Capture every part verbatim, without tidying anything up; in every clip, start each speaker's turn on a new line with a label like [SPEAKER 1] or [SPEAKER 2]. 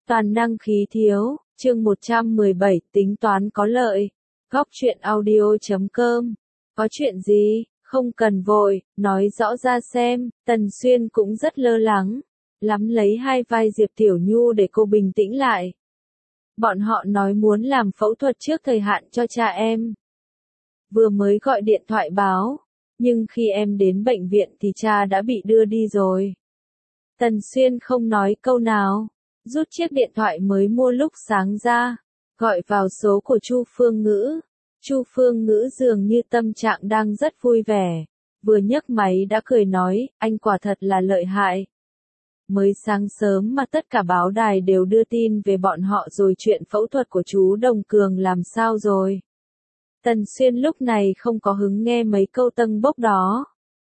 [SPEAKER 1] Toàn năng khí thiếu, chương một trăm mười bảy, tính toán có lợi. Góc truyện audio chấm com. Có chuyện gì, không cần vội, nói rõ ra xem. Tần Xuyên cũng rất lơ lắng, lắm lấy hai vai Diệp Tiểu Nhu để cô bình tĩnh lại. Bọn họ nói muốn làm phẫu thuật trước thời hạn cho cha em. Vừa mới gọi điện thoại báo, nhưng khi em đến bệnh viện thì cha đã bị đưa đi rồi. Tần Xuyên không nói câu nào, rút chiếc điện thoại mới mua lúc sáng ra, gọi vào số của Chu Phương Ngữ. Chu Phương Ngữ dường như tâm trạng đang rất vui vẻ, vừa nhấc máy đã cười nói, anh quả thật là lợi hại. Mới sáng sớm mà tất cả báo đài đều đưa tin về bọn họ rồi, chuyện phẫu thuật của chú Đồng Cường làm sao rồi? Tần Xuyên lúc này không có hứng nghe mấy câu tâng bốc đó.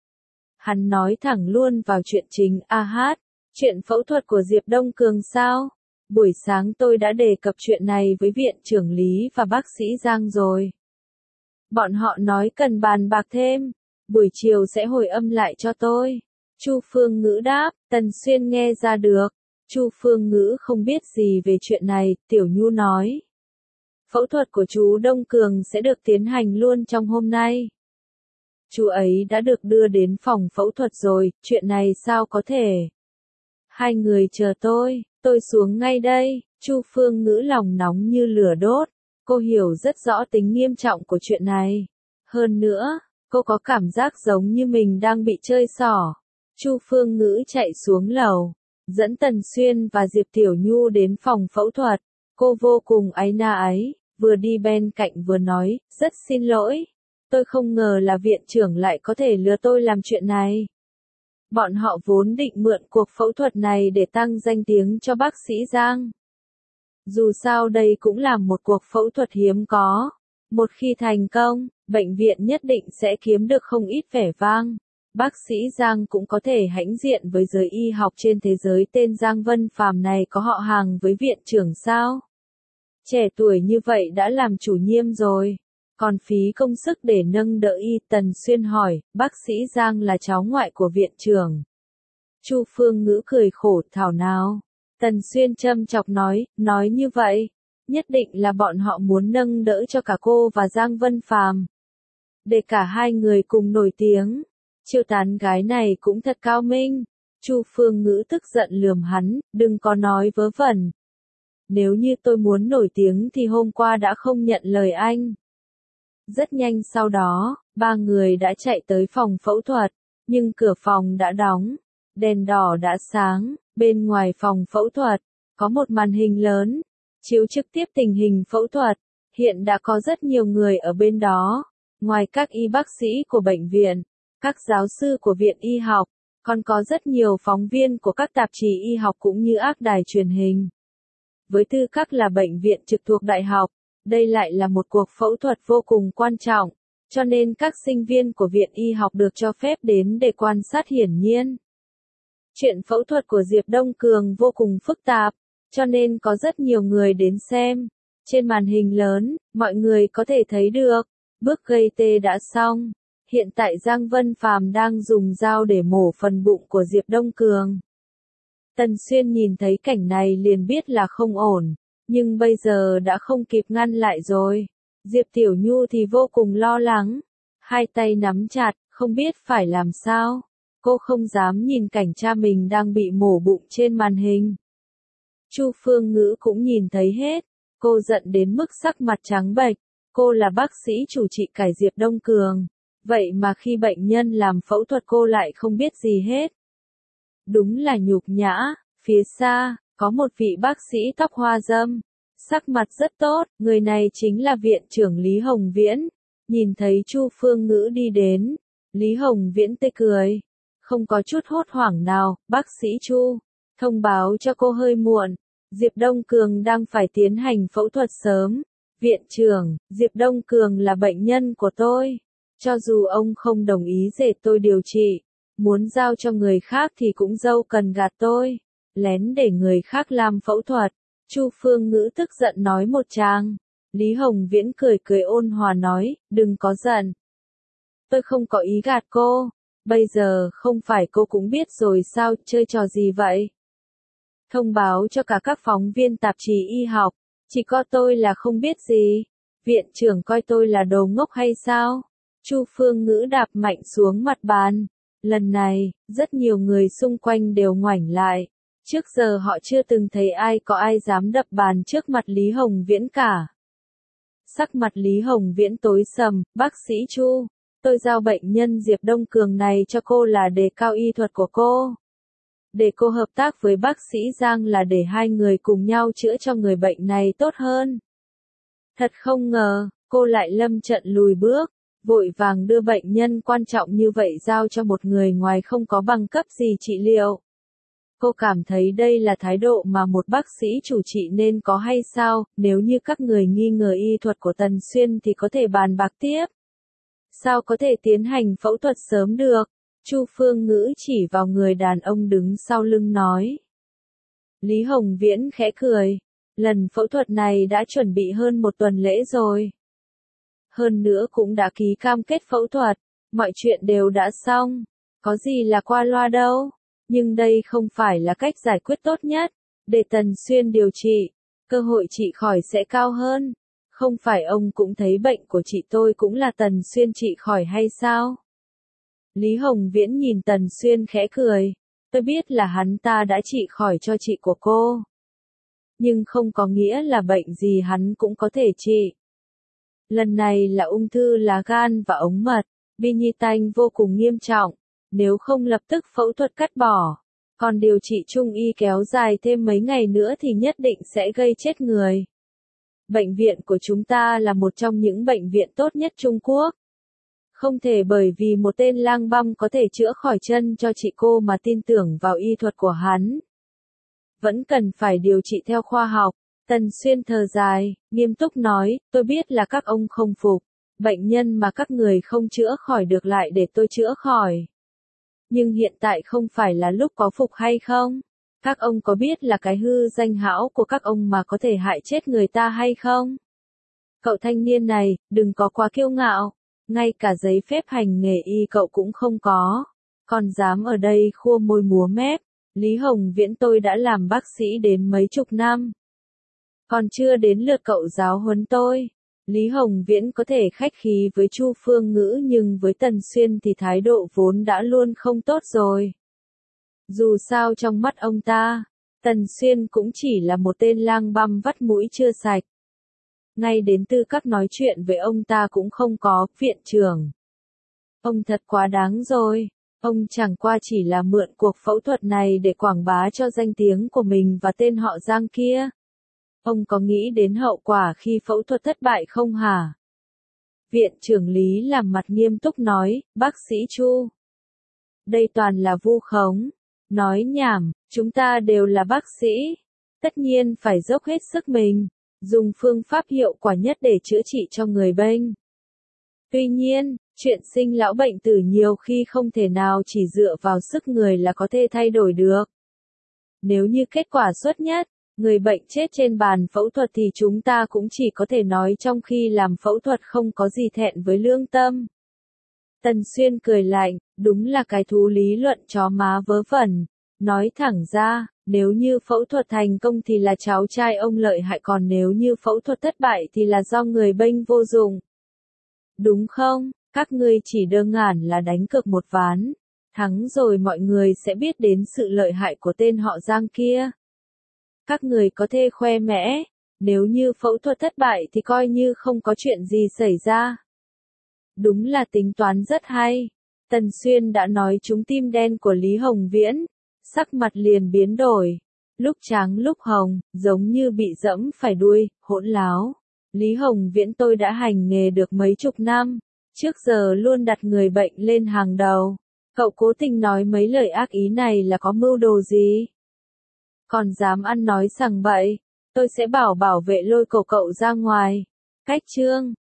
[SPEAKER 1] Hắn nói thẳng luôn vào chuyện chính. A hát, chuyện phẫu thuật của Diệp Đông Cường sao? Buổi sáng tôi đã đề cập chuyện này với viện trưởng Lý và bác sĩ Giang rồi. Bọn họ nói cần bàn bạc thêm, buổi chiều sẽ hồi âm lại cho tôi. Chu Phương Ngữ đáp. Tần Xuyên nghe ra được, Chu Phương Ngữ không biết gì về chuyện này. Tiểu Nhu nói, phẫu thuật của chú Đông Cường sẽ được tiến hành luôn trong hôm nay. Chú ấy đã được đưa đến phòng phẫu thuật rồi, chuyện này sao có thể? Hai người chờ tôi, tôi xuống ngay đây. Chu Phương Ngữ lòng nóng như lửa đốt, cô hiểu rất rõ tính nghiêm trọng của chuyện này. Hơn nữa, cô có cảm giác giống như mình đang bị chơi xỏ. Chu Phương Ngữ chạy xuống lầu, dẫn Tần Xuyên và Diệp Tiểu Nhu đến phòng phẫu thuật. Cô vô cùng áy náy, vừa đi bên cạnh vừa nói, rất xin lỗi. Tôi không ngờ là viện trưởng lại có thể lừa tôi làm chuyện này. Bọn họ vốn định mượn cuộc phẫu thuật này để tăng danh tiếng cho bác sĩ Giang. Dù sao đây cũng là một cuộc phẫu thuật hiếm có. Một khi thành công, bệnh viện nhất định sẽ kiếm được không ít vẻ vang. Bác sĩ Giang cũng có thể hãnh diện với giới y học trên thế giới. Tên Giang Vân Phàm này có họ hàng với viện trưởng sao? Trẻ tuổi như vậy đã làm chủ nhiệm rồi, còn phí công sức để nâng đỡ y. Tần Xuyên hỏi, bác sĩ Giang là cháu ngoại của viện trưởng. Chu Phương Ngữ cười khổ, thảo nào. Tần Xuyên châm chọc nói, nói như vậy, nhất định là bọn họ muốn nâng đỡ cho cả cô và Giang Vân Phàm, để cả hai người cùng nổi tiếng. Chiêu tán gái này cũng thật cao minh. Chu Phương Ngữ tức giận lườm hắn, đừng có nói vớ vẩn. Nếu như tôi muốn nổi tiếng thì hôm qua đã không nhận lời anh. Rất nhanh sau đó, ba người đã chạy tới phòng phẫu thuật, nhưng cửa phòng đã đóng, đèn đỏ đã sáng. Bên ngoài phòng phẫu thuật, có một màn hình lớn, chiếu trực tiếp tình hình phẫu thuật. Hiện đã có rất nhiều người ở bên đó, ngoài các y bác sĩ của bệnh viện, các giáo sư của viện y học, còn có rất nhiều phóng viên của các tạp chí y học cũng như ác đài truyền hình. Với tư cách là bệnh viện trực thuộc đại học, đây lại là một cuộc phẫu thuật vô cùng quan trọng, cho nên các sinh viên của viện y học được cho phép đến để quan sát. Hiển nhiên, chuyện phẫu thuật của Diệp Đông Cường vô cùng phức tạp, cho nên có rất nhiều người đến xem. Trên màn hình lớn, mọi người có thể thấy được, bước gây tê đã xong. Hiện tại Giang Vân Phàm đang dùng dao để mổ phần bụng của Diệp Đông Cường. Tần Xuyên nhìn thấy cảnh này liền biết là không ổn, nhưng bây giờ đã không kịp ngăn lại rồi. Diệp Tiểu Nhu thì vô cùng lo lắng, hai tay nắm chặt, không biết phải làm sao. Cô không dám nhìn cảnh cha mình đang bị mổ bụng trên màn hình. Chu Phương Ngữ cũng nhìn thấy hết, cô giận đến mức sắc mặt trắng bệch. Cô là bác sĩ chủ trị cải Diệp Đông Cường, vậy mà khi bệnh nhân làm phẫu thuật cô lại không biết gì hết. Đúng là nhục nhã. Phía xa, có một vị bác sĩ tóc hoa râm, sắc mặt rất tốt, người này chính là viện trưởng Lý Hồng Viễn. Nhìn thấy Chu Phương Ngữ đi đến, Lý Hồng Viễn tươi cười, không có chút hốt hoảng nào. Bác sĩ Chu, thông báo cho cô hơi muộn, Diệp Đông Cường đang phải tiến hành phẫu thuật sớm. Viện trưởng, Diệp Đông Cường là bệnh nhân của tôi, cho dù ông không đồng ý để tôi điều trị, muốn giao cho người khác thì cũng dâu cần gạt tôi, lén để người khác làm phẫu thuật. Chu Phương Ngữ tức giận nói một tràng. Lý Hồng Viễn cười cười ôn hòa nói, đừng có giận. Tôi không có ý gạt cô, bây giờ không phải cô cũng biết rồi sao, chơi trò gì vậy? thông báo cho cả các phóng viên tạp chí y học, chỉ có tôi là không biết gì. Viện trưởng coi tôi là đồ ngốc hay sao? Chu Phương Ngữ đạp mạnh xuống mặt bàn. Lần này, rất nhiều người xung quanh đều ngoảnh lại. Trước giờ họ chưa từng thấy ai có ai dám đập bàn trước mặt Lý Hồng Viễn cả. Sắc mặt Lý Hồng Viễn tối sầm, bác sĩ Chu, tôi giao bệnh nhân Diệp Đông Cường này cho cô là đề cao y thuật của cô. Để cô hợp tác với bác sĩ Giang là để hai người cùng nhau chữa cho người bệnh này tốt hơn. Thật không ngờ, cô lại lâm trận lùi bước, vội vàng đưa bệnh nhân quan trọng như vậy giao cho một người ngoài không có bằng cấp gì trị liệu. Cô cảm thấy đây là thái độ mà một bác sĩ chủ trị nên có hay sao? Nếu như các người nghi ngờ y thuật của Tần Xuyên thì có thể bàn bạc tiếp. Sao có thể tiến hành phẫu thuật sớm được? Chu Phương Ngữ chỉ vào người đàn ông đứng sau lưng nói. Lý Hồng Viễn khẽ cười. Lần phẫu thuật này đã chuẩn bị hơn một tuần lễ rồi. Hơn nữa cũng đã ký cam kết phẫu thuật. Mọi chuyện đều đã xong. Có gì là qua loa đâu. Nhưng đây không phải là cách giải quyết tốt nhất. Để Tần Xuyên điều trị, cơ hội trị khỏi sẽ cao hơn. Không phải ông cũng thấy bệnh của chị tôi cũng là Tần Xuyên trị khỏi hay sao? Lý Hồng Viễn nhìn Tần Xuyên khẽ cười. Tôi biết là hắn ta đã trị khỏi cho chị của cô. Nhưng không có nghĩa là bệnh gì hắn cũng có thể trị. Lần này là ung thư lá gan và ống mật. Bi Nhi Tanh vô cùng nghiêm trọng. Nếu không lập tức phẫu thuật cắt bỏ, còn điều trị trung y kéo dài thêm mấy ngày nữa thì nhất định sẽ gây chết người. Bệnh viện của chúng ta là một trong những bệnh viện tốt nhất Trung Quốc. Không thể bởi vì một tên lang băm có thể chữa khỏi chân cho chị cô mà tin tưởng vào y thuật của hắn. Vẫn cần phải điều trị theo khoa học. Tần Xuyên thở dài, nghiêm túc nói, tôi biết là các ông không phục. Bệnh nhân mà các người không chữa khỏi được lại để tôi chữa khỏi. Nhưng hiện tại không phải là lúc có phục hay không? Các ông có biết là cái hư danh hão của các ông mà có thể hại chết người ta hay không? Cậu thanh niên này, đừng có quá kiêu ngạo. Ngay cả giấy phép hành nghề y cậu cũng không có. Còn dám ở đây khua môi múa mép. Lý Hồng Viễn tôi đã làm bác sĩ đến mấy chục năm. Còn chưa đến lượt cậu giáo huấn tôi. Lý Hồng Viễn có thể khách khí với Chu Phương Ngữ nhưng với Tần Xuyên thì thái độ vốn đã luôn không tốt rồi. Dù sao trong mắt ông ta, Tần Xuyên cũng chỉ là một tên lang băm vắt mũi chưa sạch. Ngay đến tư cách nói chuyện với ông ta cũng không có, viện trưởng. Ông thật quá đáng rồi, ông chẳng qua chỉ là mượn cuộc phẫu thuật này để quảng bá cho danh tiếng của mình và tên họ Giang kia. Ông có nghĩ đến hậu quả khi phẫu thuật thất bại không hả? Viện trưởng Lý làm mặt nghiêm túc nói, bác sĩ Chu. Đây toàn là vu khống. Nói nhảm, chúng ta đều là bác sĩ. Tất nhiên phải dốc hết sức mình, dùng phương pháp hiệu quả nhất để chữa trị cho người bệnh. Tuy nhiên, chuyện sinh lão bệnh tử nhiều khi không thể nào chỉ dựa vào sức người là có thể thay đổi được. Nếu như kết quả xuất nhất, người bệnh chết trên bàn phẫu thuật thì chúng ta cũng chỉ có thể nói trong khi làm phẫu thuật không có gì thẹn với lương tâm. Tần Xuyên cười lạnh, đúng là cái thú lý luận chó má vớ vẩn. Nói thẳng ra, nếu như phẫu thuật thành công thì là cháu trai ông lợi hại, còn nếu như phẫu thuật thất bại thì là do người bệnh vô dụng. Đúng không? Các ngươi chỉ đơn giản là đánh cược một ván. Thắng rồi mọi người sẽ biết đến sự lợi hại của tên họ Giang kia. Các người có thể khoe mẽ, nếu như phẫu thuật thất bại thì coi như không có chuyện gì xảy ra. Đúng là tính toán rất hay. Tần Xuyên đã nói trúng tim đen của Lý Hồng Viễn, sắc mặt liền biến đổi, lúc trắng lúc hồng, giống như bị dẫm phải đuôi, hỗn láo. Lý Hồng Viễn tôi đã hành nghề được mấy chục năm, trước giờ luôn đặt người bệnh lên hàng đầu. Cậu cố tình nói mấy lời ác ý này là có mưu đồ gì? Còn dám ăn nói sằng bậy, tôi sẽ bảo bảo vệ lôi cổ cậu ra ngoài. Cách chương